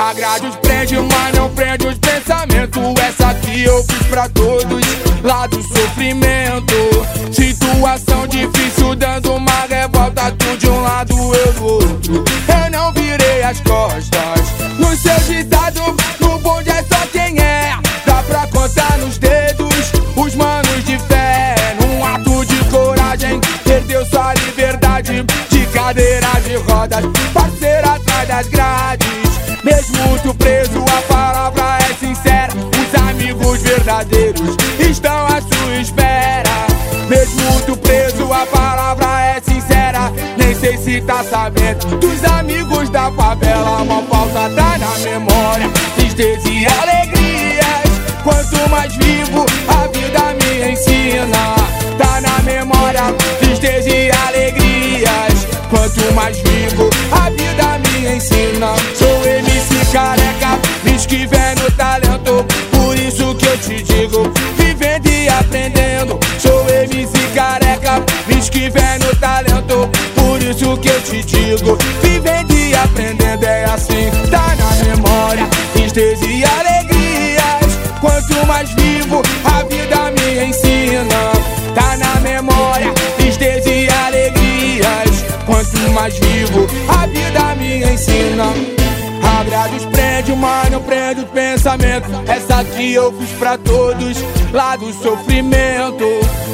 A grade os prende, mas não prende os pensamentos. Essa aqui eu fiz pra todos, lá do sofrimento. Situação difícil, dando uma revolta. Tu de um lado, eu do outro. Eu não virei as costas. No seu ditado, no bonde é só quem é. Dá pra contar nos dedos os manos de fé. Num ato de coragem, perdeu sua liberdade. De cadeira de rodas, parceiro atrás das grades. Mesmo tu preso, a palavra é sincera. Os amigos verdadeiros estão à sua espera. Mesmo tu preso, a palavra é sincera. Nem sei se tá sabendo dos amigos da favela. Mal falta tá na memória, tristeza e alegrias. Quanto mais vivo, a vida me ensina. Tá na memória, tristeza e alegrias. Quanto mais vivo, a vida me ensina. Sou MC careca, me escrevendo talento. Por isso que eu te digo, vivendo e aprendendo. Sou MC careca, me escrevendo talento. Por isso que eu te digo, vivendo e aprendendo. É assim, tá na memória, tristeza e alegrias. Quanto mais vivo, a vida me ensina. Tá na memória, tristeza e alegrias. Quanto mais vivo, a vida me ensina. A grade os prende, mas não prende os pensamentos. Essa aqui eu fiz pra todos, lá do sofrimento.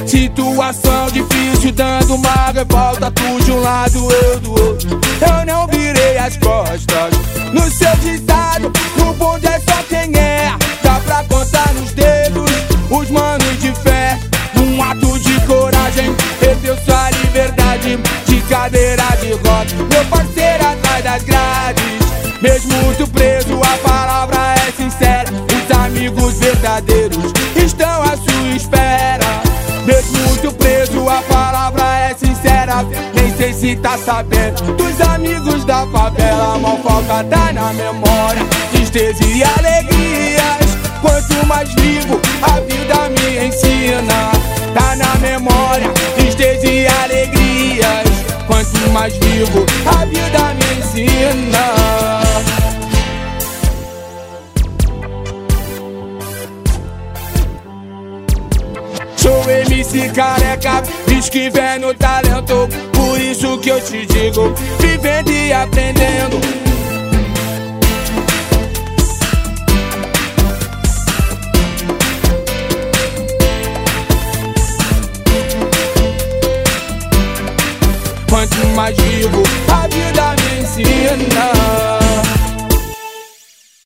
Situação difícil, dando uma revolta. Tu de um lado, eu do outro. Eu não virei as costas. No seu ditado, no bonde é só quem é. Dá pra contar nos dedos os manos de fé. Num ato de coragem, perdeu sua liberdade. De cadeira de rodas, meu parceiro atrás das grades. Mesmo tu preso, a palavra é sincera. Os amigos verdadeiros estão à sua espera. Mesmo tu preso, a palavra é sincera. Nem sei se tá sabendo dos amigos da favela. Mal falta tá na memória, tristeza e alegrias. Quanto mais vivo, a vida me ensina. Tá na memória, tristeza e alegrias. Quanto mais vivo, a vida me ensina. Sou MC careca, escrevendo talento. Por isso que eu te digo, vivendo e aprendendo. Quanto mais vivo,